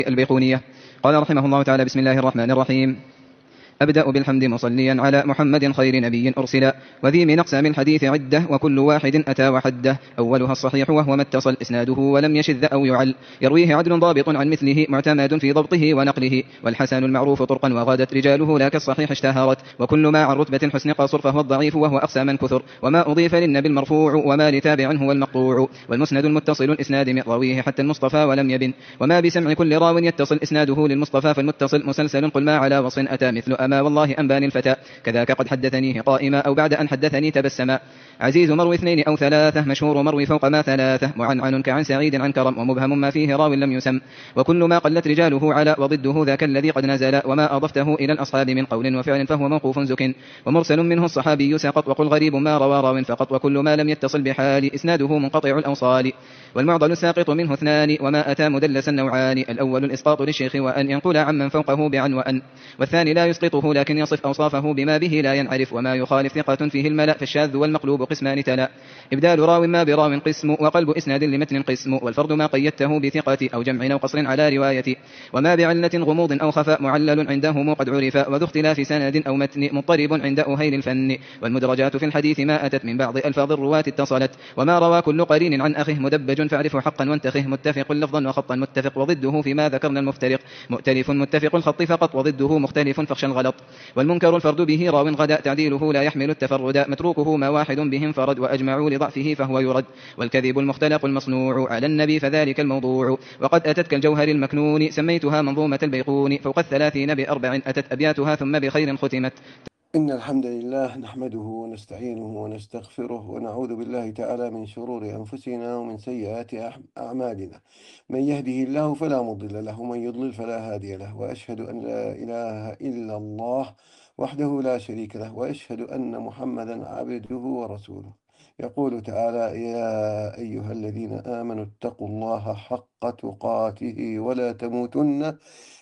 البيقونية. قال رحمه الله تعالى: بسم الله الرحمن الرحيم. أبدأ بالحمد مصليا على محمد خير نبي أرسل، وذي من أقسام الحديث عدة، وكل واحد أتى وحده. أولها الصحيح وهو ما اتصل إسناده ولم يشذ أو يعل، يرويه عدل ضابط عن مثله معتمد في ضبطه ونقله. والحسن المعروف طرقا وغادت رجاله لا كالصحيح اشتهرت. وكل ما عن رتبة الحسن قاصر فهو الضعيف، وهو أقسى من كثر. وما أضيف للنبي المرفوع، وما لتابع هو المقطوع. والمسند المتصل الإسناد من راويه حتى المصطفى ولم يبن. وما بسمع كل راو يتصل إسناده للمصطفى فالمتصل مسلسل. قل ما على وصف أتى مثل أما والله أنباني الفتى، كذاك قد حدثنيه قائما أو بعد أن حدثني تبسما. عزيز مروي اثنين أو ثلاثة، مشهور مروي فوق ما ثلاثة، معنعن كعن سعيد عن كرم، ومبهم ما فيه راو لم يسم. وكل ما قلت رجاله على، وضده ذاك الذي قد نزل. وما أضفته إلى الأصحاب من قول وفعل فهو موقوف زك، ومرسل منه الصحابي سقط. وقل غريب ما روى راو فقط، وكل ما لم يتصل بحال إسناده منقطع الأوصال. والمعضل الساقط منه اثنان، وما أتى مدلس النوعان. الأول الإسقاط للشيخ وأن ينقل عمن فوقه بعن وأن، والثاني لا يسقطه لكن يصف أوصافه بما به لا ينعرف. وما يخالف ثقة فيه الملأ، فالشاذ والمقلوب قسمان تلا. إبدال راو ما براو قسم، وقلب إسناد لمتن قسم. والفرد ما قيدته بثقة أو جمع أو قصر على رواية. وما بعلة غموض أو خفاء معلل عندهم قد عرف. وذو اختلاف سند أو متن مضطرب عند أهيل الفن. والمدرجات في الحديث ما أتت من بعض ألفاظ الرواة اتصلت. وما روى كل قرين عن أخيه مدبج فاعرفه حقا وانتخه. متفق لفظا وخطا متفق، وضده فيما ذكرنا المفترق. مؤتلف متفق الخط فقط، وضده مختلف فاخشى الغلط. والمنكر الفرد به راو غدا، تعديله لا يحمل التفرد. متروكه ما واحد به انفرد، وأجمعوا لضعفه فهو يرد. والكذب المختلق المصنوع على النبي فذلك الموضوع. وقد أتت كالجوهر المكنون، سميتها منظومة البيقون. فوق 30 بأربع أتت أبياتها ثم بخير ختمت. إن الحمد لله نحمده ونستعينه ونستغفره ونعوذ بالله تعالى من شرور أنفسنا ومن سيئات أعمالنا. من يهده الله فلا مضل له، ومن يضلل فلا هادي له. وأشهد أن لا إله إلا الله وحده لا شريك له، وأشهد أن محمدا عبده ورسوله. يقول تعالى: يا أيها الذين آمنوا اتقوا الله حق تقاته ولا تموتن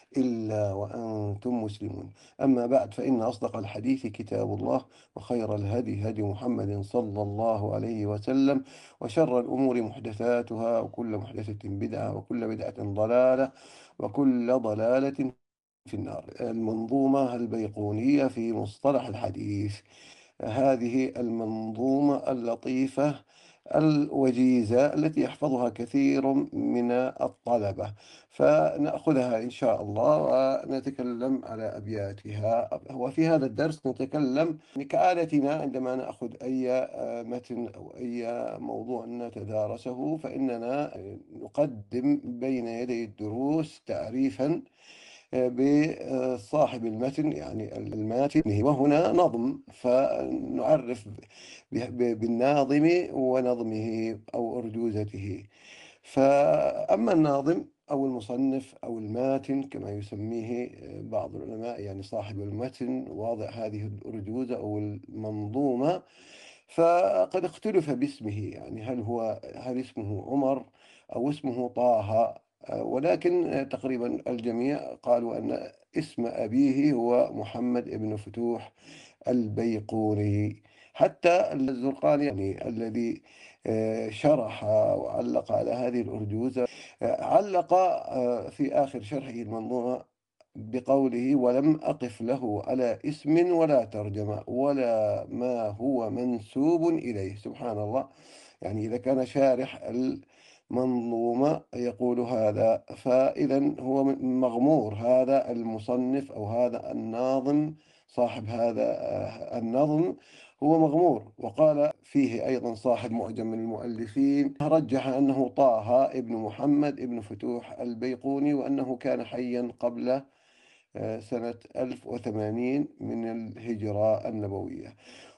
إلا وأنتم مسلمون. أما بعد، فإن أصدق الحديث كتاب الله، وخير الهدي هدي محمد صلى الله عليه وسلم، وشر الأمور محدثاتها، وكل محدثة بدعة، وكل بدعة ضلالة، وكل ضلالة في النار. المنظومة البيقونية في مصطلح الحديث، هذه المنظومة اللطيفة الوجيزة التي يحفظها كثير من الطلبة، فنأخذها إن شاء الله ونتكلم على أبياتها. وفي هذا الدرس نتكلم كعادتنا عندما نأخذ أي متن أو أي موضوع نتدارسه، فإننا نقدم بين يدي الدروس تعريفا بصاحب المتن، يعني الماتن، وهنا نظم، فنعرف بالناظم ونظمه أو أرجوزته. فأما الناظم أو المصنف أو الماتن كما يسميه بعض العلماء، يعني صاحب المتن واضع هذه الأرجوزة أو المنظومة، فقد اختلف باسمه، يعني هل اسمه عمر أو اسمه طه، ولكن تقريبا الجميع قالوا أن اسم أبيه هو محمد بن فتوح البيقوني. حتى الزرقاني يعني الذي شرح وعلق على هذه الأرجوزة، علق في آخر شرحه المنظومة بقوله: ولم أقف له على اسم ولا ترجمة ولا ما هو منسوب إليه. سبحان الله، يعني إذا كان شارح المنظومة يقول هذا، فإذا هو مغمور، هذا المصنف أو هذا الناظم صاحب هذا النظم هو مغمور. وقال فيه أيضا صاحب معجم من المؤلفين، رجح أنه طه ابن محمد ابن فتوح البيقوني، وأنه كان حيا قبل سنة 1080 من الهجرة النبوية.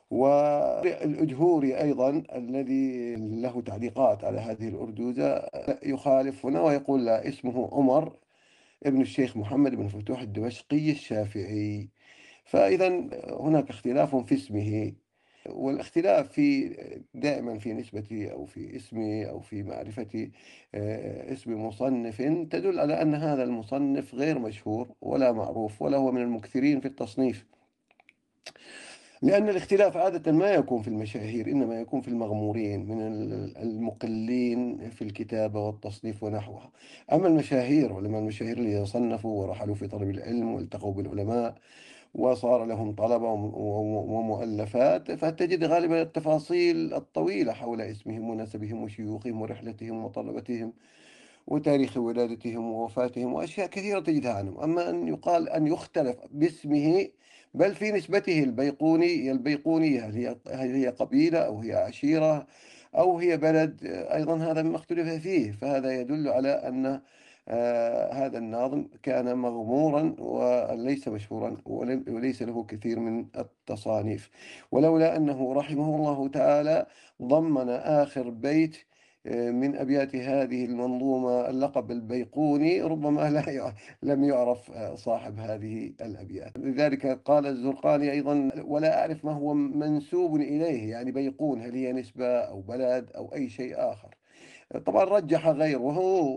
والأجهوري أيضا الذي له تعليقات على هذه الأرجوزة يخالف هنا ويقول: لا، اسمه عمر ابن الشيخ محمد بن فتوح الدمشقي الشافعي. فإذا هناك اختلاف في اسمه، والاختلاف دائما في نسبة أو في اسمه أو في معرفة اسم مصنف تدل على أن هذا المصنف غير مشهور ولا معروف، ولا هو من المكثرين في التصنيف. لأن الاختلاف عادة ما يكون في المشاهير، إنما يكون في المغمورين من المقلين في الكتابة والتصنيف ونحوها. أما المشاهير، علماء المشاهير الذين صنفوا ورحلوا في طلب العلم والتقوا بالعلماء وصار لهم طلبة ومؤلفات، فتجد غالبا التفاصيل الطويلة حول اسمهم ونسبهم وشيوخهم ورحلتهم وطلبتهم وتاريخ ولادتهم ووفاتهم وأشياء كثيرة تجدها عنهم. أما أن يقال أن يختلف باسمه بل في نسبته البيقوني، البيقونية هل هي قبيلة أو هي عشيرة أو هي بلد، أيضا هذا مما اختلف فيه. فهذا يدل على أن هذا الناظم كان مغمورا وليس مشهورا وليس له كثير من التصانيف، ولولا أنه رحمه الله تعالى ضمن آخر بيت من أبيات هذه المنظومة اللقب البيقوني، ربما لم يعرف صاحب هذه الأبيات. لذلك قال الزرقاني أيضا: ولا أعرف ما هو منسوب إليه، يعني بيقون هل هي نسبة أو بلد أو أي شيء آخر. طبعا رجح غيره،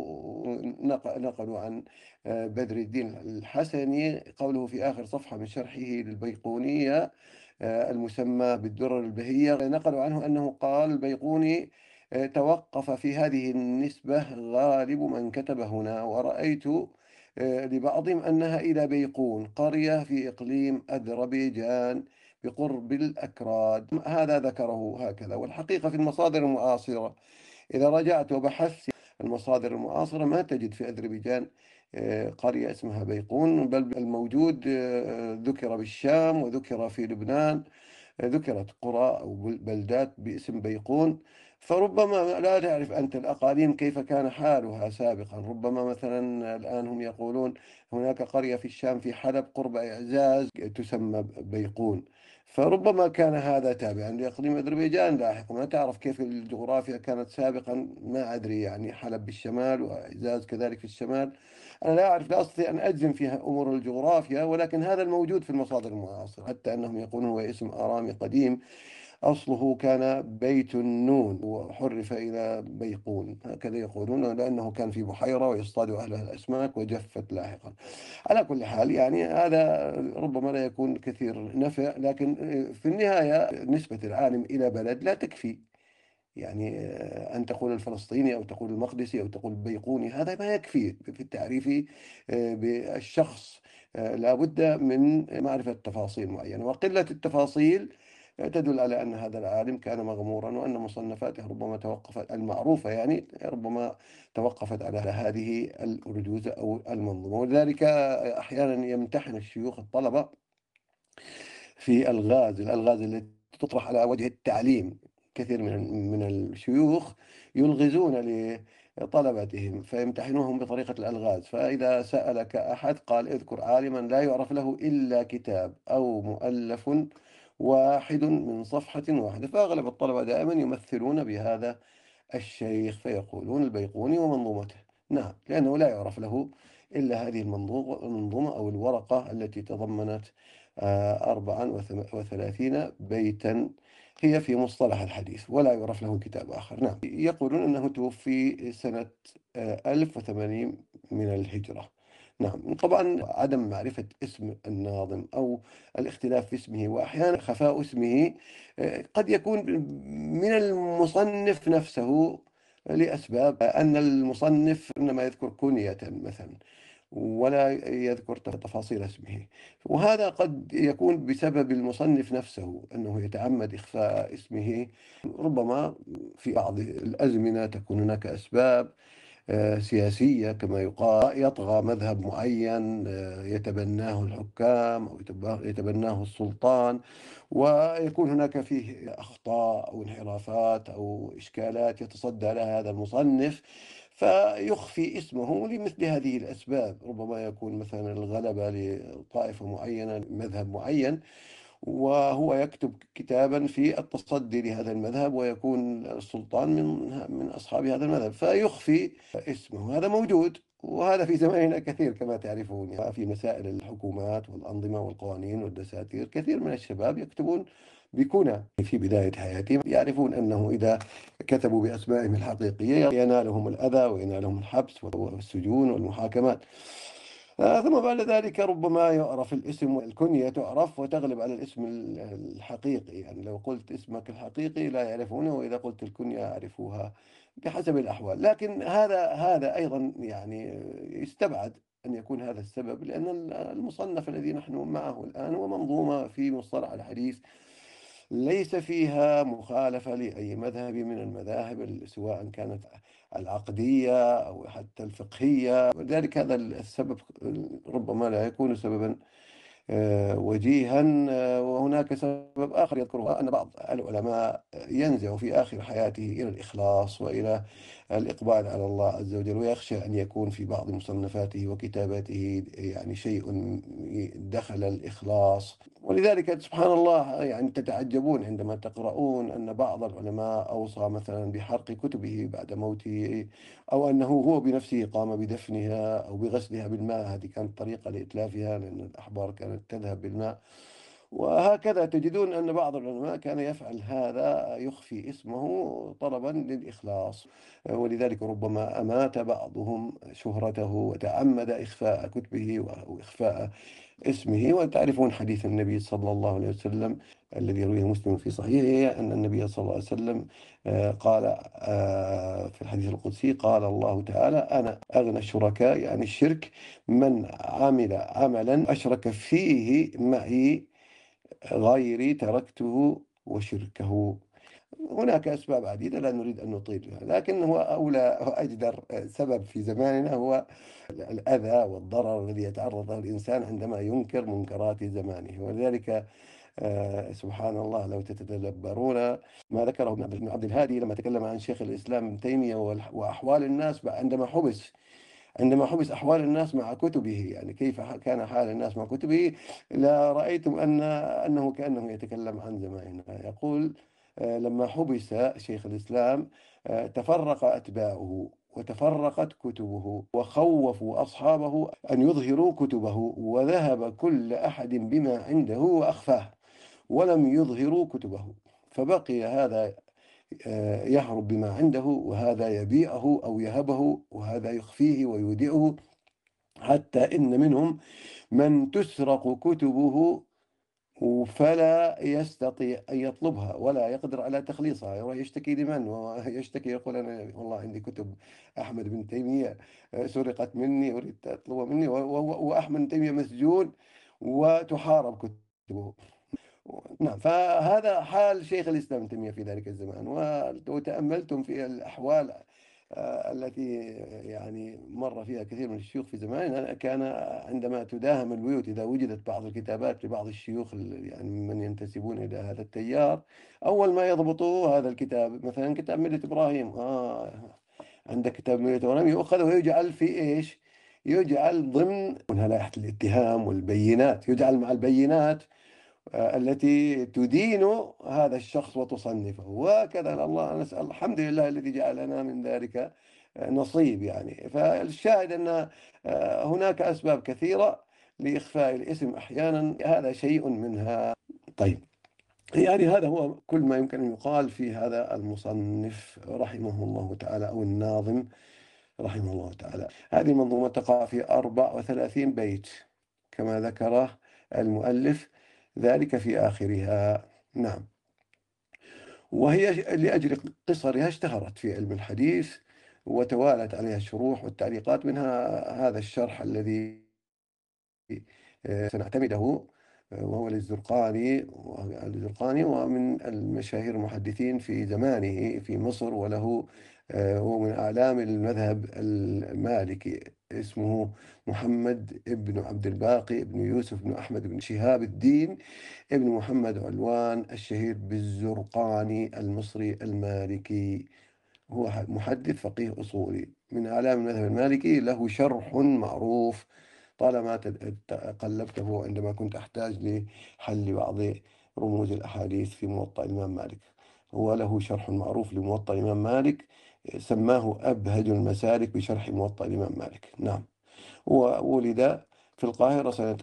نقلوا عن بدر الدين الحسني قوله في آخر صفحة من شرحه للبيقونية المسمى بالدرر البهية، نقلوا عنه أنه قال: البيقوني توقف في هذه النسبة غالب من كتب هنا، ورأيت لبعضهم أنها إلى بيقون، قرية في إقليم أذربيجان بقرب الأكراد. هذا ذكره هكذا. والحقيقة في المصادر المعاصرة إذا رجعت وبحثت المصادر المعاصرة ما تجد في أذربيجان قرية اسمها بيقون، بل الموجود ذكر بالشام وذكر في لبنان، ذكرت قرى أو بلدات باسم بيقون. فربما لا تعرف أنت الأقاليم كيف كان حالها سابقا. ربما مثلا الآن هم يقولون هناك قرية في الشام في حلب قرب إعزاز تسمى بيقون، فربما كان هذا تابعا لإقليم أذربيجان لاحقا. ما تعرف كيف الجغرافيا كانت سابقا، ما أدري، يعني حلب بالشمال وإعزاز كذلك في الشمال. أنا لا أعرف، لا أستطيع أن أجزم فيها أمور الجغرافيا، ولكن هذا الموجود في المصادر المعاصرة، حتى أنهم يقولون هو اسم آرامي قديم أصله كان بيت النون وحرف إلى بيقون، هكذا يقولون، لأنه كان في بحيرة ويصطاد أهلها الأسماك وجفت لاحقا. على كل حال يعني هذا ربما لا يكون كثير نفع، لكن في النهاية نسبة العالم إلى بلد لا تكفي. يعني أن تقول الفلسطيني أو تقول المقدسي أو تقول البيقوني هذا ما يكفي في التعريف بالشخص. لا بد من معرفة تفاصيل معينة، وقلة التفاصيل تدل على أن هذا العالم كان مغمورا، وأن مصنفاته ربما توقفت المعروفة، يعني ربما توقفت على هذه الأرجوزة أو المنظومة. ولذلك أحيانا يمتحن الشيوخ الطلبة في الألغاز التي تطرح على وجه التعليم. كثير من الشيوخ يلغزون لطلبتهم فيمتحنوهم بطريقة الألغاز. فإذا سألك أحد قال: اذكر عالما لا يعرف له إلا كتاب أو مؤلف واحد من صفحة واحدة، فأغلب الطلبة دائما يمثلون بهذا الشيخ فيقولون البيقوني ومنظومته. نعم، لأنه لا يعرف له إلا هذه المنظومة أو الورقة التي تضمنت 34 بيتا، هي في مصطلح الحديث، ولا يعرف له كتاب آخر. نعم، يقولون أنه توفي سنة 1080 من الهجرة. نعم، طبعا عدم معرفة اسم الناظم أو الاختلاف في اسمه وأحيانا خفاء اسمه قد يكون من المصنف نفسه، لأسباب أن المصنف إنما يذكر كنية مثلا ولا يذكر تفاصيل اسمه، وهذا قد يكون بسبب المصنف نفسه أنه يتعمد إخفاء اسمه. ربما في بعض الأزمنة تكون هناك أسباب سياسية كما يقال، يطغى مذهب معين يتبناه الحكام أو يتبناه السلطان، ويكون هناك فيه أخطاء أو انحرافات أو إشكالات يتصدى لها هذا المصنف فيخفي اسمه لمثل هذه الأسباب. ربما يكون مثلا الغلبة لطائفة معينة، مذهب معين، وهو يكتب كتابا في التصدي لهذا المذهب، ويكون السلطان من أصحاب هذا المذهب فيخفي اسمه. هذا موجود، وهذا في زماننا كثير كما تعرفون. يعني في مسائل الحكومات والأنظمة والقوانين والدساتير كثير من الشباب يكتبون بكنى في بداية حياتهم، يعرفون أنه إذا كتبوا بأسمائهم الحقيقية ينالهم الأذى وينالهم الحبس والسجون والمحاكمات. ثم بعد ذلك ربما يعرف الاسم والكنية تعرف وتغلب على الاسم الحقيقي. يعني لو قلت اسمك الحقيقي لا يعرفونه، وإذا قلت الكنية يعرفوها بحسب الأحوال. لكن هذا أيضا يعني يستبعد أن يكون هذا السبب، لأن المصنف الذي نحن معه الآن هو منظومة في مصطلح الحديث ليس فيها مخالفة لأي مذهب من المذاهب، سواء كانت العقدية أو حتى الفقهية. ولذلك هذا السبب ربما لا يكون سببا وجيها. وهناك سبب آخر يذكره أن بعض العلماء ينزع في آخر حياته إلى الإخلاص وإلى الإقبال على الله عز وجل، ويخشى أن يكون في بعض مصنفاته وكتاباته يعني شيء دخل الإخلاص. ولذلك سبحان الله يعني تتعجبون عندما تقرؤون أن بعض العلماء أوصى مثلا بحرق كتبه بعد موته، أو أنه هو بنفسه قام بدفنها أو بغسلها بالماء. هذه كانت طريقة لإتلافها، لأن الأحبار كانت تذهب بالماء. وهكذا تجدون أن بعض العلماء كان يفعل هذا، يخفي اسمه طلبا للإخلاص. ولذلك ربما أمات بعضهم شهرته وتعمد إخفاء كتبه وإخفاء اسمه. وتعرفون حديث النبي صلى الله عليه وسلم الذي يرويه مسلم في صحيحه، أن النبي صلى الله عليه وسلم قال في الحديث القدسي: قال الله تعالى: أنا أغنى الشركاء، يعني الشرك، من عمل عملا أشرك فيه معي غيري تركته وشركه. هناك أسباب عديدة لا نريد أن نطيل بها، لكن هو أولى وأجدر سبب في زماننا هو الأذى والضرر الذي يتعرض له الإنسان عندما ينكر منكرات زمانه. ولذلك سبحان الله لو تتدبرون ما ذكره ابن عبد الهادي لما تكلم عن شيخ الإسلام ابن تيمية وأحوال الناس عندما حبس أحوال الناس مع كتبه، يعني كيف كان حال الناس مع كتبه، لا رأيتم أنه كأنه يتكلم عن زماننا. يقول: لما حبس شيخ الإسلام تفرق أتباعه وتفرقت كتبه، وخوفوا أصحابه أن يظهروا كتبه، وذهب كل أحد بما عنده وأخفاه، ولم يظهروا كتبه. فبقي هذا يهرب بما عنده، وهذا يبيعه أو يهبه، وهذا يخفيه ويودعه، حتى إن منهم من تسرق كتبه فلا يستطيع أن يطلبها ولا يقدر على تخليصها. يروح يشتكي لمن؟ ويشتكي يقول: أنا والله عندي كتب أحمد بن تيمية سرقت مني، أريد أطلبها مني، وأحمد بن تيمية مسجون وتحارب كتبه. نعم، فهذا حال شيخ الإسلام ابن تيمية في ذلك الزمان. وتأملتم في الأحوال التي يعني مر فيها كثير من الشيوخ في زماننا، كان عندما تداهم البيوت إذا وجدت بعض الكتابات لبعض الشيوخ يعني من ينتسبون إلى هذا التيار، أول ما يضبطوا هذا الكتاب، مثلا كتاب ملة إبراهيم، عندك كتاب ملة إبراهيم، يؤخذ ويجعل في إيش؟ يجعل ضمن لائحة الاتهام والبينات، يجعل مع البينات التي تدين هذا الشخص وتصنفه. وكذا الله نسأل الحمد لله الذي جعلنا من ذلك نصيب. يعني فالشاهد أن هناك أسباب كثيرة لإخفاء الاسم أحيانا، هذا شيء منها. طيب، يعني هذا هو كل ما يمكن أن يقال في هذا المصنف رحمه الله تعالى، أو الناظم رحمه الله تعالى. هذه المنظومة تقع في 34 بيت كما ذكره المؤلف ذلك في آخرها. نعم، وهي لأجل قصرها اشتهرت في علم الحديث، وتوالت عليها الشروح والتعليقات، منها هذا الشرح الذي سنعتمده، وهو للزرقاني، ومن المشاهير المحدثين في زمانه في مصر، وله هو من أعلام المذهب المالكي. اسمه محمد ابن عبد الباقي ابن يوسف بن أحمد بن شهاب الدين ابن محمد علوان، الشهير بالزرقاني، المصري المالكي. هو محدث فقيه أصولي من أعلام المذهب المالكي، له شرح معروف طالما قلبته عندما كنت أحتاج لحل بعض رموز الأحاديث في موطأ الإمام مالك. هو له شرح معروف لموطأ الإمام مالك، سماه أبهج المسالك بشرح موطأ الإمام مالك. نعم، وولد في القاهرة سنة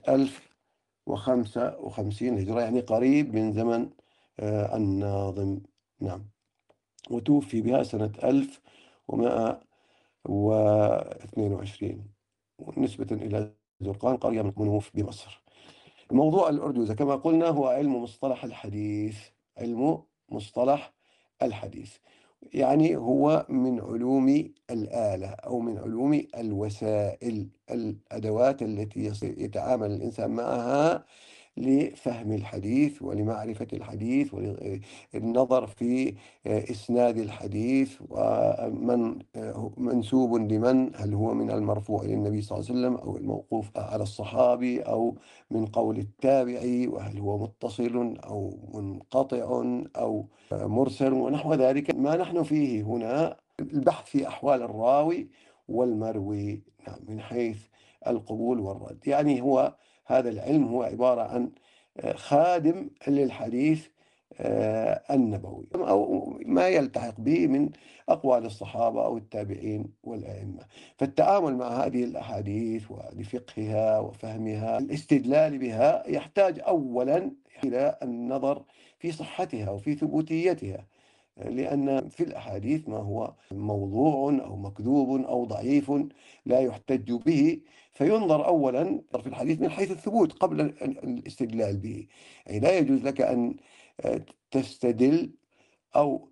1055 هجرة، يعني قريب من زمن الناظم. نعم، وتوفي بها سنة 1122 نسبة إلى زرقان قرية من منوف بمصر. موضوع الأرجوزة كما قلنا هو علم مصطلح الحديث، علم مصطلح الحديث، يعني هو من علوم الآلة أو من علوم الوسائل، الأدوات التي يتعامل الإنسان معها لفهم الحديث ولمعرفة الحديث وللنظر في إسناد الحديث ومن منسوب لمن، هل هو من المرفوع إلى النبي صلى الله عليه وسلم أو الموقوف على الصحابي أو من قول التابعي، وهل هو متصل أو منقطع أو مرسل ونحو ذلك. ما نحن فيه هنا البحث في أحوال الراوي والمروي، نعم، من حيث القبول والرد. يعني هو هذا العلم هو عبارة عن خادم للحديث النبوي أو ما يلتحق به من أقوال الصحابة أو التابعين والأئمة. فالتعامل مع هذه الأحاديث ولفقهها وفهمها الاستدلال بها يحتاج أولا إلى النظر في صحتها وفي ثبوتيتها، لأن في الأحاديث ما هو موضوع أو مكذوب أو ضعيف لا يحتج به، فينظر أولا في الحديث من حيث الثبوت قبل الاستدلال به. يعني لا يجوز لك أن تستدل أو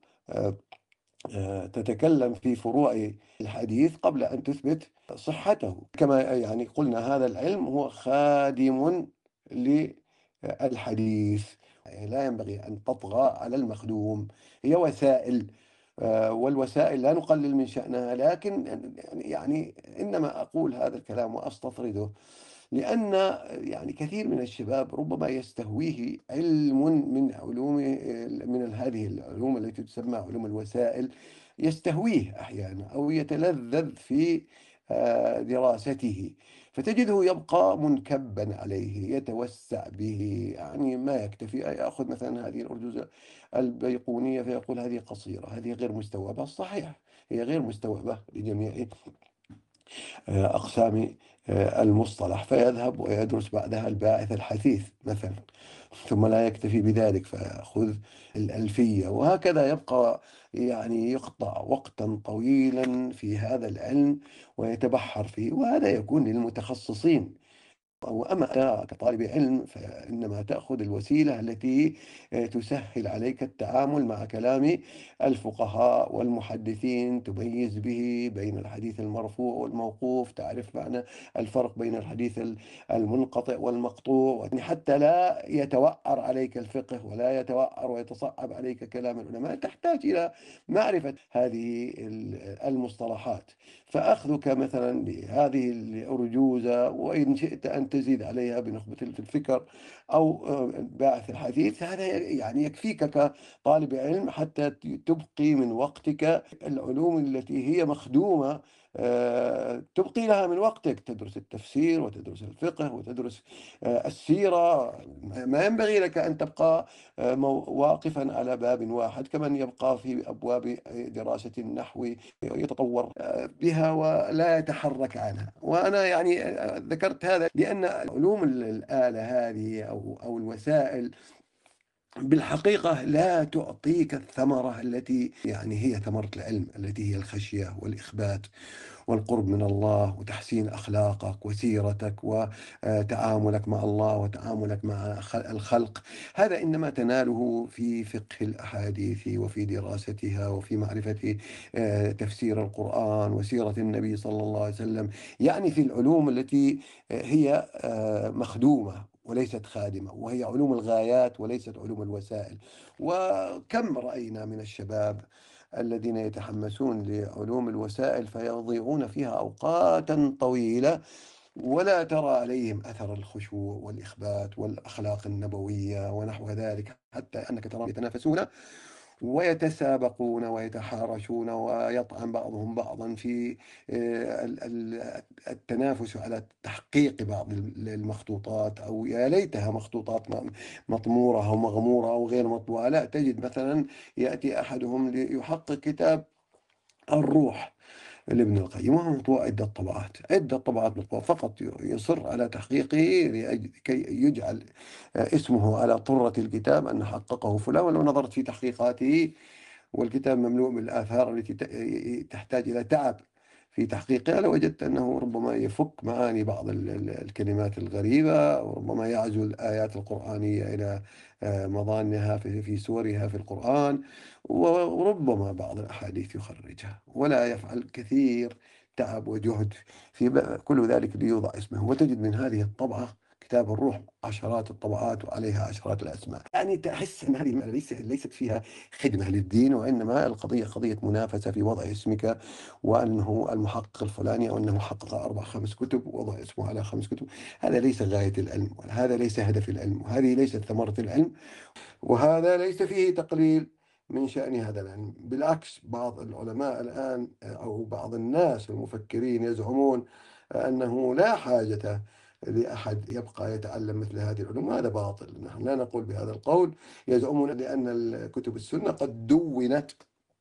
تتكلم في فروع الحديث قبل أن تثبت صحته. كما يعني قلنا هذا العلم هو خادم للحديث، يعني لا ينبغي أن تطغى على المخدوم، هي وسائل، والوسائل لا نقلل من شأنها، لكن يعني إنما أقول هذا الكلام وأستطرده لأن يعني كثير من الشباب ربما يستهويه علم من علوم، من هذه العلوم التي تسمى علوم الوسائل، يستهويه أحيانا أو يتلذذ في دراسته، فتجده يبقى منكبا عليه يتوسع به، يعني ما يكتفي يأخذ مثلا هذه الأرجوزة البيقونية فيقول هذه قصيرة، هذه غير مستوعبة. صحيح، هي غير مستوعبة لجميع أقسام المصطلح، فيذهب ويدرس بعدها الباعث الحثيث مثلا، ثم لا يكتفي بذلك فيأخذ الألفية، وهكذا يبقى يعني يقطع وقتا طويلا في هذا العلم ويتبحر فيه، وهذا يكون للمتخصصين. وأما أنت كطالب علم فإنما تأخذ الوسيلة التي تسهل عليك التعامل مع كلام الفقهاء والمحدثين، تميز به بين الحديث المرفوع والموقوف، تعرف معنى الفرق بين الحديث المنقطع والمقطوع، يعني حتى لا يتوأر عليك الفقه ولا يتوأر ويتصعب عليك كلام العلماء، تحتاج إلى معرفة هذه المصطلحات. فأخذك مثلا لهذه الأرجوزة، وإن شئت أن تزيد عليها بنخبة في الفكر أو باعث الحديث، هذا يعني يكفيك كطالب علم حتى تبقي من وقتك العلوم التي هي مخدومة، تبقي لها من وقتك، تدرس التفسير وتدرس الفقه وتدرس السيرة. ما ينبغي لك أن تبقى واقفا على باب واحد كمن يبقى في أبواب دراسة النحو يتطور بها ولا يتحرك عنها. وأنا يعني ذكرت هذا لأن علوم الآلة هذه أو الوسائل بالحقيقة لا تعطيك الثمرة التي يعني هي ثمرة العلم، التي هي الخشية والإخبات والقرب من الله وتحسين أخلاقك وسيرتك وتعاملك مع الله وتعاملك مع الخلق. هذا إنما تناله في فقه الأحاديث وفي دراستها وفي معرفة تفسير القرآن وسيرة النبي صلى الله عليه وسلم، يعني في العلوم التي هي مخدومة وليست خادمة، وهي علوم الغايات وليست علوم الوسائل. وكم رأينا من الشباب الذين يتحمسون لعلوم الوسائل فيضيعون فيها أوقاتا طويلة ولا ترى عليهم أثر الخشوع والإخبات والأخلاق النبوية ونحو ذلك، حتى أنك تراهم يتنافسون ويتسابقون ويتحارشون ويطعن بعضهم بعضا في التنافس على تحقيق بعض المخطوطات، أو يا ليتها مخطوطات مطمورة أو مغمورة أو غير مطبوعة. لا، تجد مثلا يأتي أحدهم ليحقق كتاب الروح لابن القيم وهو مطبوع عدة طبعات مطبوعة، فقط يصر على تحقيقه كي يجعل اسمه على طرة الكتاب أن حققه فلان. ولو نظرت في تحقيقاته والكتاب مملوء بالآثار التي تحتاج إلى تعب في تحقيقها لوجدت أنه ربما يفك معاني بعض الكلمات الغريبة، وربما يعزو الآيات القرآنية إلى مظانها في سورها في القرآن، وربما بعض الأحاديث يخرجها، ولا يفعل كثير تعب وجهد في كل ذلك ليوضع اسمه. وتجد من هذه الطبعة كتاب الروح عشرات الطبعات وعليها عشرات الأسماء. يعني تحس أن هذه ليست فيها خدمة للدين، وإنما القضية قضية منافسة في وضع اسمك، وأنه المحقق الفلاني، أو أنه حقق أربع خمس كتب ووضع اسمه على خمس كتب. هذا ليس غاية العلم، وهذا ليس هدف العلم، وهذه ليست ثمرة العلم، وهذا ليس فيه تقليل من شأن هذا العلم. بالعكس، بعض العلماء الآن أو بعض الناس المفكرين يزعمون أنه لا حاجة لأحد يبقى يتعلم مثل هذه العلوم، وهذا باطل. نحن لا نقول بهذا القول. يزعمون لأن كتب السنة قد دونت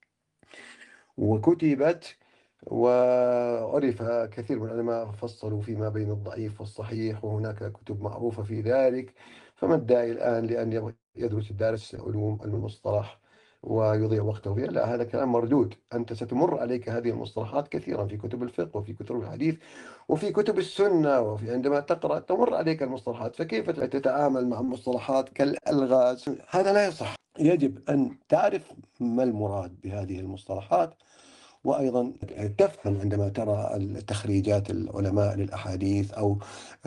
وكتبت، وعرف كثير من العلماء فصلوا فيما بين الضعيف والصحيح، وهناك كتب معروفة في ذلك. فما الداعي الآن لأن يدرس الدارس علوم المصطلح ويضيع وقته فيها؟ لا، هذا كلام مردود. أنت ستمر عليك هذه المصطلحات كثيرا في كتب الفقه وفي كتب الحديث وفي كتب السنة، وفي عندما تقرأ تمر عليك المصطلحات، فكيف تتعامل مع المصطلحات كالألغاز؟ هذا لا يصح. يجب أن تعرف ما المراد بهذه المصطلحات، وأيضا تفهم عندما ترى تخريجات العلماء للأحاديث، أو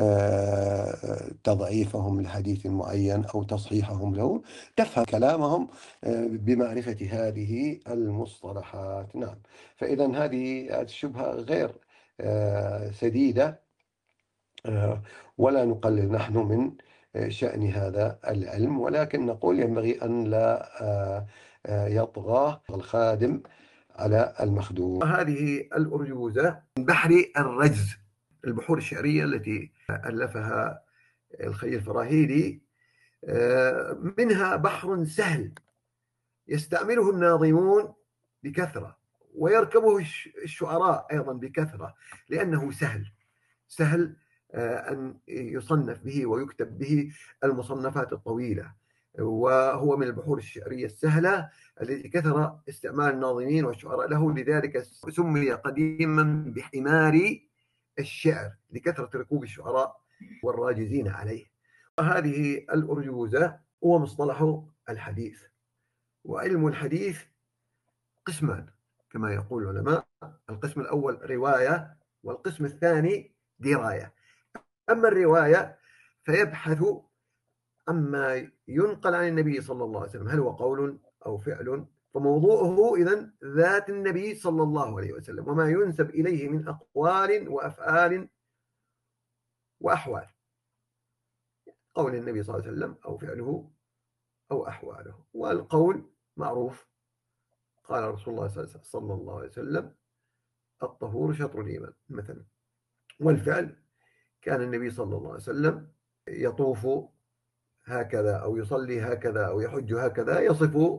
تضعيفهم لحديث معين أو تصحيحهم له، تفهم كلامهم بمعرفة هذه المصطلحات. نعم. فإذا هذه الشبهة غير سديدة، ولا نقلل نحن من شأن هذا العلم، ولكن نقول ينبغي أن لا يطغى الخادم على المخدوم. هذه الأرجوزة من بحر الرجز، البحور الشعرية التي ألفها الخليل الفراهيدي. منها بحر سهل يستعمله الناظمون بكثرة، ويركبه الشعراء أيضا بكثرة، لأنه سهل أن يصنف به ويكتب به المصنفات الطويلة، وهو من البحور الشعرية السهلة التي كثر استعمال الناظمين والشعراء له، لذلك سمي قديما بحمار الشعر لكثرة ركوب الشعراء والراجزين عليه. هذه الأرجوزة هو مصطلح الحديث. وعلم الحديث قسمان كما يقول العلماء: القسم الأول رواية، والقسم الثاني دراية. أما الرواية فيبحث عما ينقل عن النبي صلى الله عليه وسلم، هل هو قول أو فعل، فموضوعه إذن ذات النبي صلى الله عليه وسلم، وما ينسب إليه من أقوال وأفعال وأحوال، قول النبي صلى الله عليه وسلم أو فعله أو أحواله. والقول معروف، قال رسول الله صلى الله عليه وسلم: الطهور شطر الإيمان مثلا. والفعل كان النبي صلى الله عليه وسلم يطوف هكذا، أو يصلي هكذا، أو يحج هكذا، يصف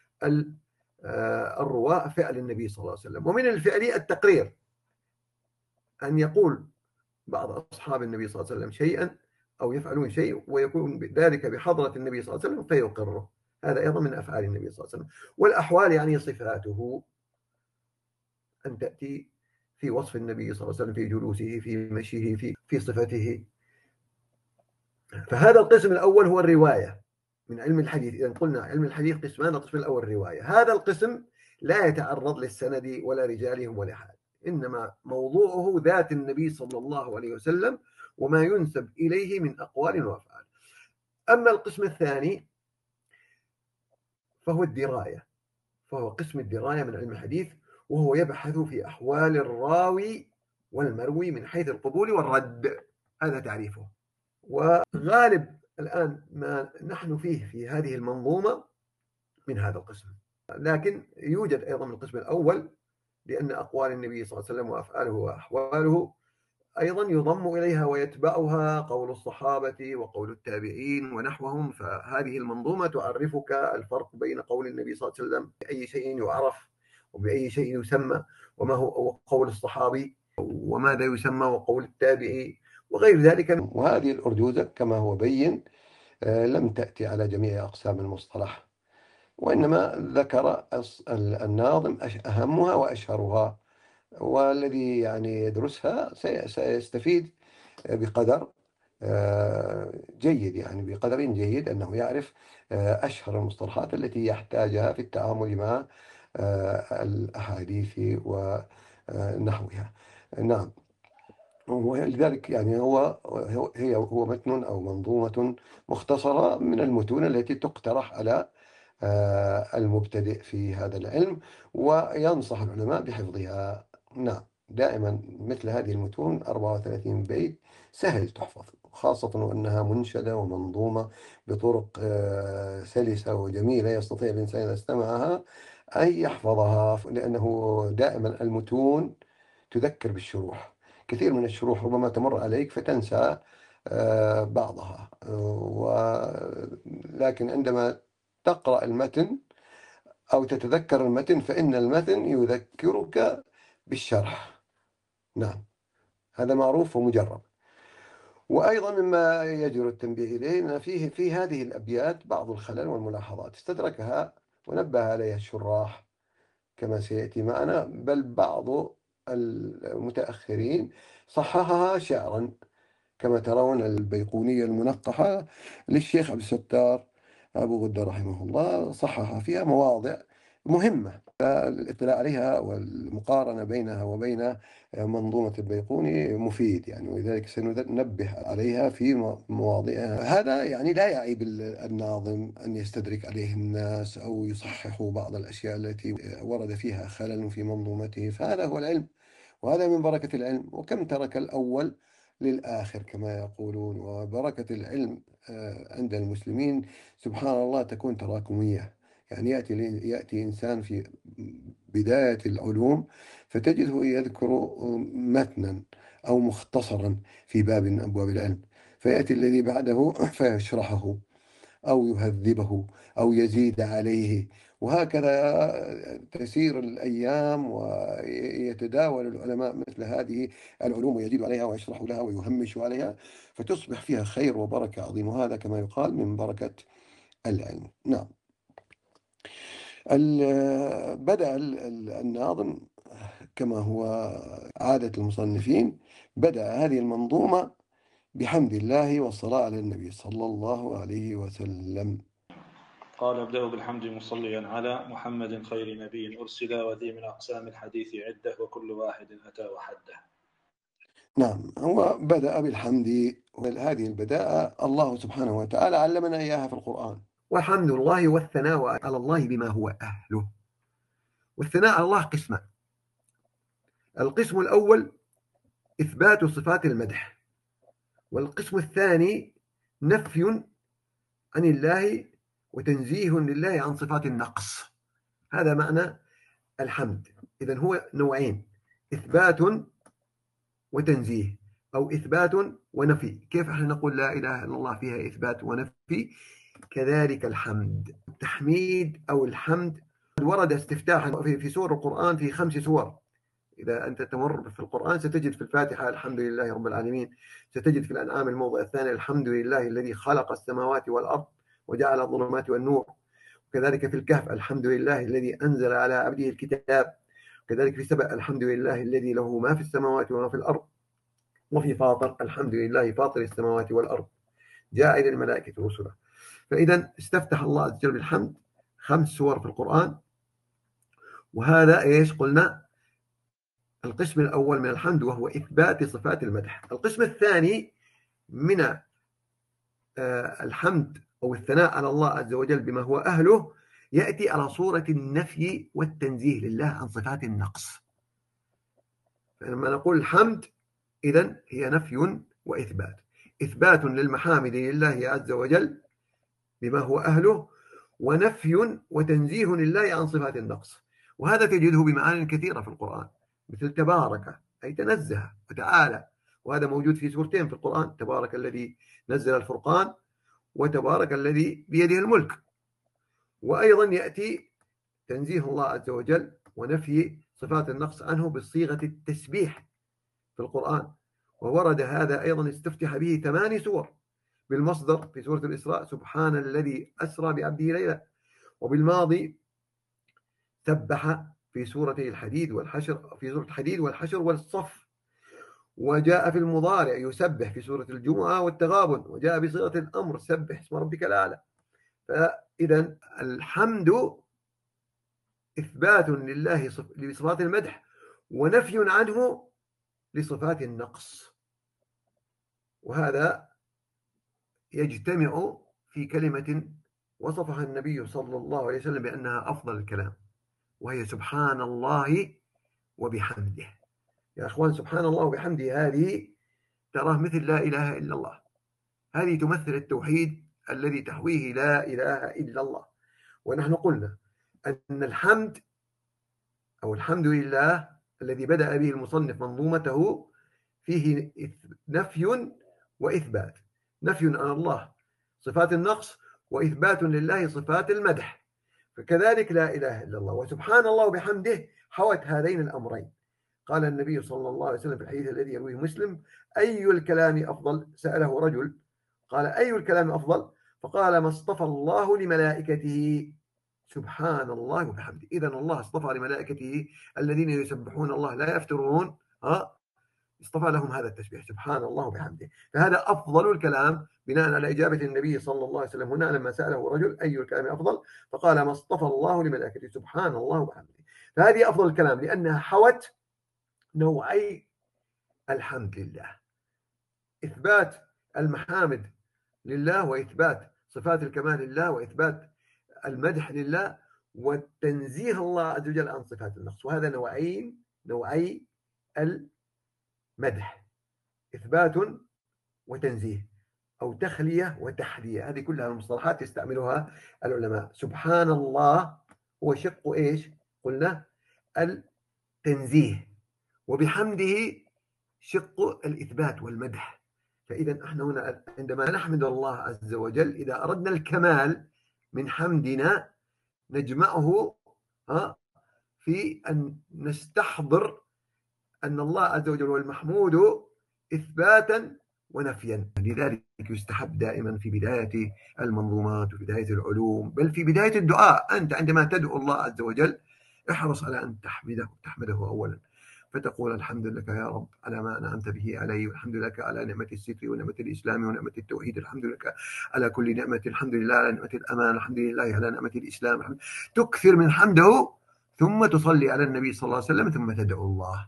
الرواة فعل النبي صلى الله عليه وسلم. ومن الفعل التقرير، أن يقول بعض أصحاب النبي صلى الله عليه وسلم شيئا أو يفعلون شيء ويكون ذلك بحضرة النبي صلى الله عليه وسلم فيقره، هذا أيضا من أفعال النبي صلى الله عليه وسلم. والأحوال يعني صفاته، أن تأتي في وصف النبي صلى الله عليه وسلم، في جلوسه، في مشيه، في صفته. فهذا القسم الأول هو الرواية من علم الحديث. إذا قلنا علم الحديث قسمان، القسم الأول الرواية. هذا القسم لا يتعرض للسند ولا رجالهم ولا حال، إنما موضوعه ذات النبي صلى الله عليه وسلم وما ينسب إليه من أقوال وأفعال. أما القسم الثاني فهو الدراية، فهو قسم الدراية من علم الحديث، وهو يبحث في أحوال الراوي والمروي من حيث القبول والرد. هذا تعريفه. وغالب الآن ما نحن فيه في هذه المنظومة من هذا القسم، لكن يوجد أيضا من القسم الأول، لأن أقوال النبي صلى الله عليه وسلم وأفعاله وأحواله أيضا يضم إليها ويتبعها قول الصحابة وقول التابعين ونحوهم. فهذه المنظومة تعرفك الفرق بين قول النبي صلى الله عليه وسلم بأي شيء يعرف وبأي شيء يسمى، وما هو قول الصحابي وماذا يسمى، وقول التابعي وغير ذلك. وهذه الأرجوزة كما هو بين لم تأتي على جميع أقسام المصطلح، وإنما ذكر الناظم أهمها وأشهرها، والذي يعني يدرسها سيستفيد بقدر جيد، يعني بقدر جيد أنه يعرف أشهر المصطلحات التي يحتاجها في التعامل مع الأحاديث ونحوها. نعم. ولذلك يعني هو متن أو منظومة مختصرة من المتون التي تقترح على المبتدئ في هذا العلم، وينصح العلماء بحفظها. نعم، دائما مثل هذه المتون 34 بيت سهل تحفظ، خاصة وأنها منشدة ومنظومة بطرق سلسة وجميلة، يستطيع الإنسان إذا استمعها أن يحفظها، لأنه دائما المتون تذكر بالشروح. كثير من الشروح ربما تمر عليك فتنسى بعضها، لكن عندما تقرأ المتن أو تتذكر المتن فإن المتن يذكرك بالشرح. نعم، هذا معروف ومجرب. وأيضا مما يجر التنبيه إليه أن فيه في هذه الأبيات بعض الخلل والملاحظات استدركها ونبه عليها الشراح كما سيأتي معنا، بل بعض المتأخرين صححها شعرا، كما ترون البيقونية المنقحة للشيخ عبد الستار أبو غدة رحمه الله صحح فيها مواضع مهمة، فالاطلاع عليها والمقارنة بينها وبين منظومة البيقوني مفيد يعني، ولذلك سننبه عليها في مواضعها. هذا يعني لا يعيب الناظم أن يستدرك عليه الناس أو يصححوا بعض الأشياء التي ورد فيها خلل في منظومته، فهذا هو العلم، وهذا من بركة العلم. وكم ترك الأول للآخر كما يقولون، وبركة العلم عند المسلمين سبحان الله تكون تراكمية. يعني يأتي إنسان في بداية العلوم فتجده يذكر متنا أو مختصرا في باب من أبواب العلم، فيأتي الذي بعده فيشرحه أو يهذبه أو يزيد عليه، وهكذا تسير الأيام ويتداول العلماء مثل هذه العلوم ويزيد عليها ويشرح لها ويهمش عليها، فتصبح فيها خير وبركة عظيمة، وهذا كما يقال من بركة العلم. نعم. بدأ الناظم كما هو عادة المصنفين، بدأ هذه المنظومة بحمد الله والصلاة على النبي صلى الله عليه وسلم. قال: ابدأ بالحمد مصليا على محمد خير نبي أرسل، وذي من أقسام الحديث عدة، وكل واحد أتى وحده. نعم، هو بدأ بالحمد، وهذه البداءة الله سبحانه وتعالى علمنا إياها في القرآن. والحمد لله والثناء على الله بما هو أهله. والثناء على الله قسمان: القسم الأول إثبات صفات المدح، والقسم الثاني نفي عن الله وتنزيه لله عن صفات النقص. هذا معنى الحمد. إذن هو نوعين: إثبات وتنزيه، أو إثبات ونفي. كيف احنا نقول لا إله إلا الله فيها إثبات ونفي؟ كذلك الحمد، التحميد أو الحمد ورد استفتاحا في سور القرآن في 5 سور. إذا أنت تمر في القرآن ستجد في الفاتحة الحمد لله رب العالمين، ستجد في الأنعام الموضع الثاني الحمد لله الذي خلق السماوات والأرض وجعل الظلمات والنور، وكذلك في الكهف الحمد لله الذي أنزل على عبده الكتاب، وكذلك في سبأ الحمد لله الذي له ما في السماوات وما في الأرض، وفي فاطر الحمد لله فاطر السماوات والأرض جاعل الملائكة رسلا. فإذا استفتح الله عز وجل بالحمد 5 سور في القرآن. وهذا إيش قلنا؟ القسم الأول من الحمد، وهو إثبات صفات المدح. القسم الثاني من الحمد أو الثناء على الله عز وجل بما هو أهله يأتي على صورة النفي والتنزيه لله عن صفات النقص. فلما نقول الحمد إذن هي نفي وإثبات: إثبات للمحامد لله عز وجل بما هو أهله، ونفي وتنزيه لله عن صفات النقص. وهذا تجده بمعان كثيرة في القرآن، مثل تبارك أي تنزه وتعالى، وهذا موجود في سورتين في القرآن: تبارك الذي نزل الفرقان، وتبارك الذي بيده الملك. وأيضا يأتي تنزيه الله عز وجل ونفي صفات النقص عنه بصيغة التسبيح في القرآن، وورد هذا أيضا استفتح به 8 سور بالمصدر في سورة الإسراء: سبحان الذي أسرى بعبده ليلا، وبالماضي سبح في سورة الحديد والحشر، في سورة الحديد والحشر والصف، وجاء في المضارع يسبح في سورة الجمعة والتغابن، وجاء بصيغة الأمر سبح اسم ربك الأعلى. فإذا الحمد إثبات لله لصفات المدح ونفي عنه لصفات النقص، وهذا يجتمع في كلمة وصفها النبي صلى الله عليه وسلم بأنها أفضل الكلام، وهي سبحان الله وبحمده. يا أخوان، سبحان الله وبحمده هذه تراه مثل لا إله إلا الله، هذه تمثل التوحيد الذي تحويه لا إله إلا الله. ونحن قلنا أن الحمد أو الحمد لله الذي بدأ به المصنف منظومته فيه نفي وإثبات، نفي عن الله صفات النقص، وإثبات لله صفات المدح. فكذلك لا إله إلا الله وسبحان الله وبحمده حوت هذين الأمرين. قال النبي صلى الله عليه وسلم في الحديث الذي يرويه مسلم: أي الكلام أفضل؟ سأله رجل قال: أي الكلام أفضل؟ فقال: ما اصطفى الله لملائكته سبحان الله وبحمده. إذا الله اصطفى لملائكته الذين يسبحون الله لا يفترون، اصطفى لهم هذا التسبيح سبحان الله وبحمده. فهذا أفضل الكلام بناء على إجابة النبي صلى الله عليه وسلم هنا لما سأله رجل أي الكلام أفضل، فقال: ما اصطفى الله لملائكته سبحان الله وبحمده. فهذه أفضل الكلام لأنها حوت نوعي الحمد لله: إثبات المحامد لله، وإثبات صفات الكمال لله، وإثبات المدح لله، وتنزيه الله عز وجل عن صفات النقص. وهذا نوعي المدح: إثبات وتنزيه، أو تخلية وتحلية. هذه كلها المصطلحات يستعملها العلماء. سبحان الله هو شق إيش؟ قلنا التنزيه، وبحمده شق الإثبات والمدح. فإذا احنا هنا عندما نحمد الله عز وجل، إذا أردنا الكمال من حمدنا نجمعه في أن نستحضر أن الله عز وجل هو المحمود إثباتا ونفيا. لذلك يستحب دائما في بداية المنظومات وفي بداية العلوم، بل في بداية الدعاء، أنت عندما تدعو الله عز وجل احرص على أن تحمده أولا، فتقول: الحمد لك يا رب على ما أنعمت به علي، والحمد لك على نعمة الستر ونعمة الإسلام ونعمة التوحيد، الحمد لك على كل نعمة، الحمد لله على نعمة الأمان، الحمد لله على نعمة الإسلام. تكثر من حمده، ثم تصلي على النبي صلى الله عليه وسلم، ثم تدعو الله.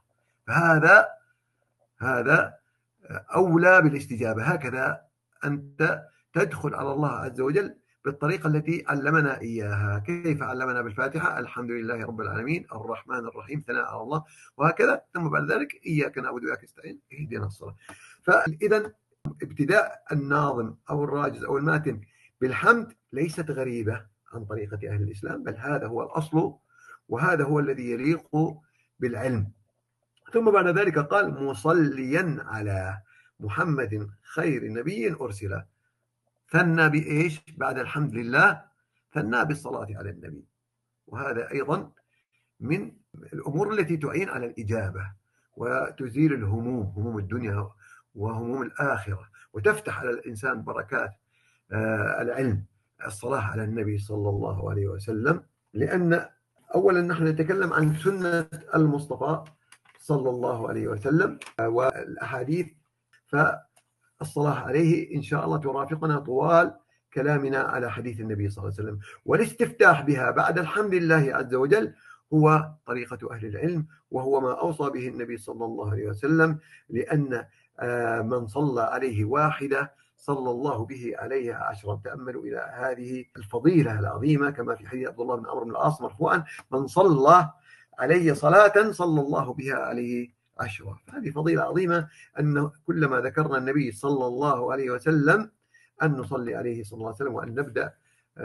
فهذا أولى بالاستجابة. هكذا أنت تدخل على الله عز وجل بالطريقة التي علمنا إياها. كيف علمنا بالفاتحة؟ الحمد لله رب العالمين الرحمن الرحيم ثناء على الله، وهكذا. ثم بعد ذلك إياك نعبد وإياك نستعين اهدنا الصراط. فإذا ابتداء الناظم أو الراجز أو الماتن بالحمد ليست غريبة عن طريقة أهل الإسلام، بل هذا هو الأصل، وهذا هو الذي يليق بالعلم. ثم بعد ذلك قال: مصليا على محمد خير نبي أرسل. ثنى بإيش بعد الحمد لله؟ ثنى بالصلاة على النبي. وهذا أيضا من الأمور التي تعين على الإجابة وتزيل الهموم، هموم الدنيا وهموم الآخرة، وتفتح على الإنسان بركات العلم. الصلاة على النبي صلى الله عليه وسلم، لأن أولا نحن نتكلم عن سنة المصطفى صلى الله عليه وسلم والأحاديث، فالصلاة عليه إن شاء الله ترافقنا طوال كلامنا على حديث النبي صلى الله عليه وسلم. والاستفتاح بها بعد الحمد لله عز وجل هو طريقة أهل العلم، وهو ما أوصى به النبي صلى الله عليه وسلم، لأن من صلى عليه واحدة صلى الله به عليها عشرا. تأملوا إلى هذه الفضيلة العظيمة، كما في حديث عبد الله بن عمرو بن العاص مرفوعا: من صلى عليه صلاة صلى الله بها عليه عشرا. هذه فضيلة عظيمة، أن كلما ذكرنا النبي صلى الله عليه وسلم أن نصلي عليه صلى الله عليه وسلم، وأن نبدأ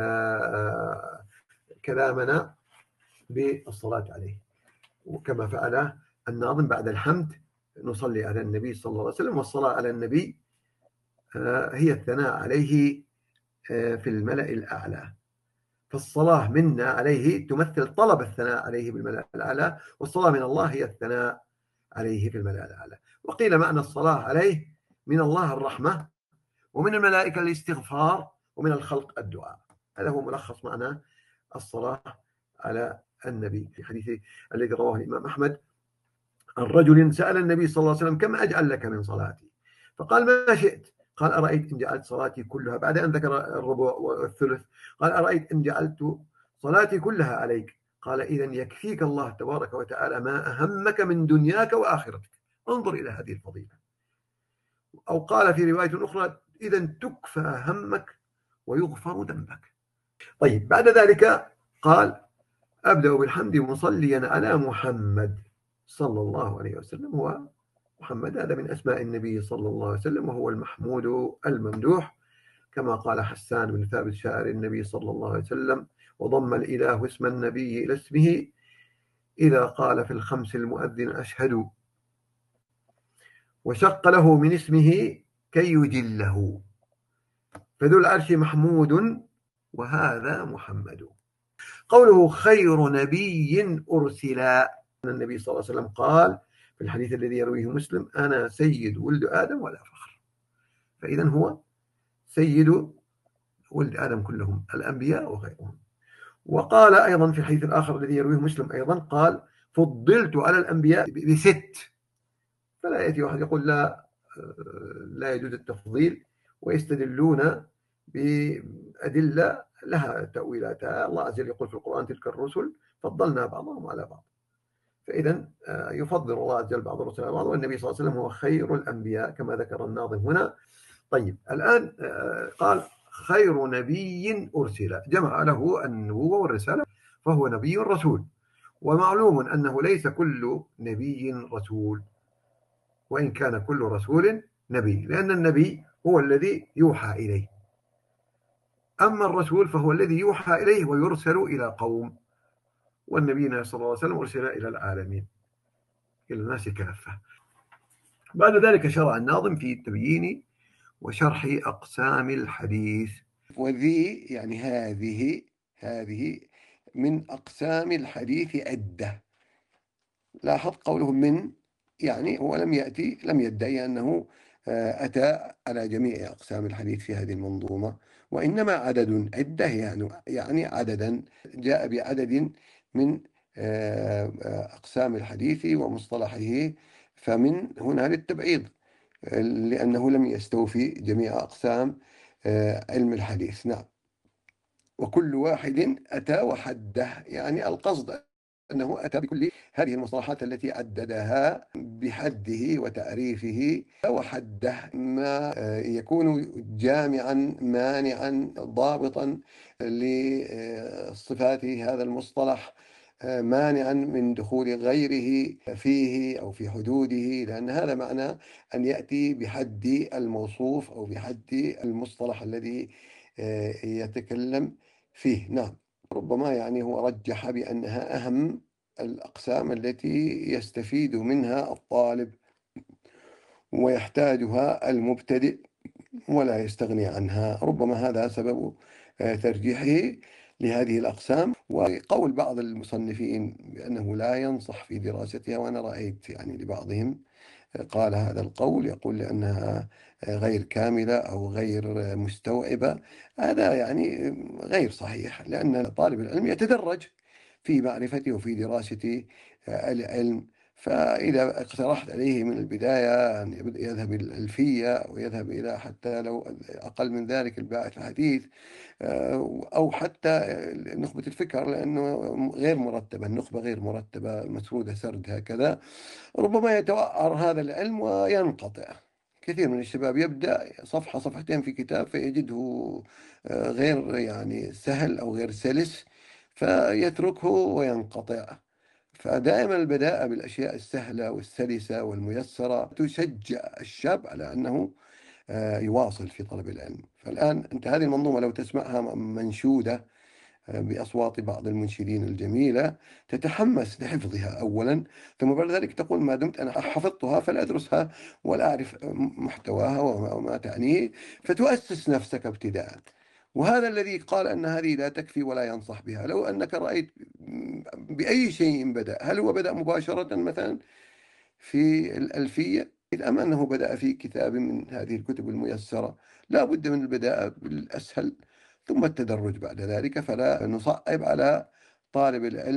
كلامنا بالصلاة عليه، وكما فعل الناظم بعد الحمد نصلي على النبي صلى الله عليه وسلم. والصلاة على النبي هي الثناء عليه في الملأ الأعلى. فالصلاة منا عليه تمثل طلب الثناء عليه بالملأ الأعلى، والصلاة من الله هي الثناء عليه في الملأ الأعلى. وقيل معنى الصلاة عليه من الله الرحمة، ومن الملائكة الاستغفار، ومن الخلق الدعاء. هذا هو ملخص معنى الصلاة على النبي في حديث الذي رواه الإمام أحمد عن رجل سأل النبي صلى الله عليه وسلم كم أجعل لك من صلاتي؟ فقال ما شئت. قال أرأيت إن جعلت صلاتي كلها، بعد أن ذكر الربع والثلث، قال أرأيت إن جعلت صلاتي كلها عليك؟ قال إذا يكفيك الله تبارك وتعالى ما أهمك من دنياك وآخرتك. انظر إلى هذه الفضيلة. أو قال في رواية أخرى إذا تكفى همك ويغفر ذنبك. طيب بعد ذلك قال أبدأ بالحمد مصليا على محمد صلى الله عليه وسلم. هو محمد هذا من أسماء النبي صلى الله عليه وسلم، وهو المحمود الممدوح، كما قال حسان بن ثابت شاعر النبي صلى الله عليه وسلم: وضم الإله اسم النبي إلى اسمه إذا قال في الخمس المؤذن أشهد، وشق له من اسمه كي يجله، فذو العرش محمود وهذا محمد. قوله خير نبي أرسل، النبي صلى الله عليه وسلم قال في الحديث الذي يرويه مسلم: أنا سيد ولد آدم ولا فخر. فإذا هو سيد ولد آدم كلهم، الأنبياء وغيرهم. وقال أيضا في الحديث الآخر الذي يرويه مسلم أيضا قال: فضلت على الأنبياء ب6. فلا يأتي واحد يقول لا يجوز التفضيل، ويستدلون بأدلة لها تأويلاتها. الله عز وجل يقول في القرآن: تلك الرسل فضلنا بعضهم على بعض. فإذا يفضل الله عز وجل بعض الرسل على بعض، والنبي صلى الله عليه وسلم هو خير الأنبياء كما ذكر الناظم هنا. طيب الآن قال خير نبي أرسل، جمع له النبوة والرسالة، فهو نبي رسول. ومعلوم أنه ليس كل نبي رسول، وإن كان كل رسول نبي، لأن النبي هو الذي يوحى إليه، أما الرسول فهو الذي يوحى إليه ويرسل إلى قوم. والنبي صلى الله عليه وسلم أرسل إلى العالمين، إلى الناس كافة. بعد ذلك شرع الناظم في تبيين وشرح أقسام الحديث. وذي يعني هذه من أقسام الحديث عدة. لاحظ قوله من، يعني هو لم يدعي أنه أتى على جميع أقسام الحديث في هذه المنظومة، وإنما عدة يعني عددا، جاء بعدد من أقسام الحديث ومصطلحه، فمن هنا للتبعيض، لأنه لم يستوفي جميع أقسام علم الحديث. نعم. وكل واحد أتى وحده، يعني القصد أنه أتى بكل هذه المصطلحات التي عددها بحده وتعريفه وحده، ما يكون جامعا مانعا ضابطا لصفات هذا المصطلح، مانعا من دخول غيره فيه أو في حدوده، لأن هذا معنى أن يأتي بحد الموصوف أو بحد المصطلح الذي يتكلم فيه. نعم. ربما يعني هو رجح بأنها أهم الأقسام التي يستفيد منها الطالب ويحتاجها المبتدئ ولا يستغني عنها. ربما هذا سبب ترجيحه لهذه الأقسام. وقول بعض المصنفين بأنه لا ينصح في دراستها، وأنا رأيت يعني لبعضهم قال هذا القول، يقول لأنها غير كاملة أو غير مستوعبة. هذا يعني غير صحيح، لأن طالب العلم يتدرج في معرفته وفي دراسة العلم. فإذا اقترحت عليه من البداية أن يذهب إلى الألفية أو يذهب إلى حتى لو أقل من ذلك الباحث الحديث، أو حتى نخبة الفكر، لأنه غير مرتبة، النخبة غير مرتبة مسرودة سرد هكذا، ربما يتوعر هذا العلم وينقطع. كثير من الشباب يبدأ صفحة صفحتين في كتاب فيجده غير يعني سهل أو غير سلس، فيتركه وينقطع. فدائما البداءة بالأشياء السهلة والسلسة والميسرة تشجع الشاب على أنه يواصل في طلب العلم. فالآن أنت هذه المنظومة لو تسمعها منشودة بأصوات بعض المنشدين الجميلة تتحمس لحفظها أولا، ثم بعد ذلك تقول ما دمت أنا حفظتها فلا أدرسها ولا أعرف محتواها وما تعنيه، فتؤسس نفسك ابتداء. وهذا الذي قال أن هذه لا تكفي ولا ينصح بها. لو أنك رأيت بأي شيء بدأ، هل هو بدأ مباشرة مثلا في الألفية، أم أنه بدأ في كتاب من هذه الكتب الميسرة؟ لا بد من البداء بالأسهل ثم التدرج بعد ذلك. فلا نصعب على طالب العلم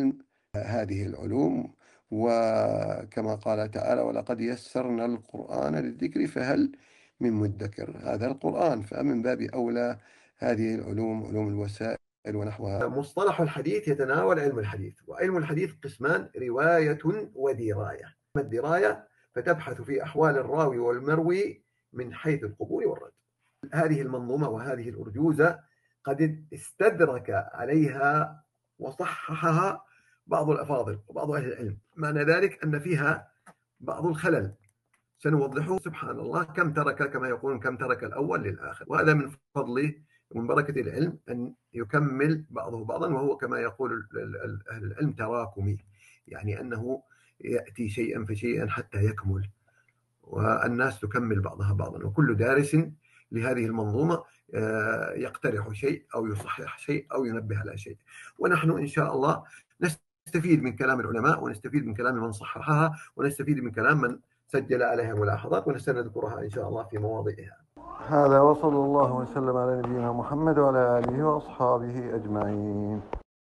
هذه العلوم. وكما قال تعالى: ولقد يسرنا القرآن للذكر فهل من مدكر. هذا القرآن، فمن باب أولى هذه العلوم، علوم الوسائل ونحوها. مصطلح الحديث يتناول علم الحديث، وعلم الحديث قسمان: رواية ودراية. الدراية فتبحث في أحوال الراوي والمروي من حيث القبول والرد. هذه المنظومة وهذه الأرجوزة قد استدرك عليها وصححها بعض الأفاضل وبعض أهل العلم، معنى ذلك أن فيها بعض الخلل سنوضحه. سبحان الله، كم ترك، كما يقولون كم ترك الأول للآخر. وهذا من فضله ومن بركة العلم أن يكمل بعضه بعضا، وهو كما يقول أهل العلم تراكمي، يعني أنه يأتي شيئا فشيئا حتى يكمل، والناس تكمل بعضها بعضا، وكل دارس لهذه المنظومة يقترح شيء أو يصحح شيء أو ينبه على شيء. ونحن إن شاء الله نستفيد من كلام العلماء، ونستفيد من كلام من صححها، ونستفيد من كلام من سجل عليها ملاحظات، ونذكرها إن شاء الله في مواضعها. هذا، وصلى الله وسلم على نبينا محمد وعلى آله وأصحابه أجمعين.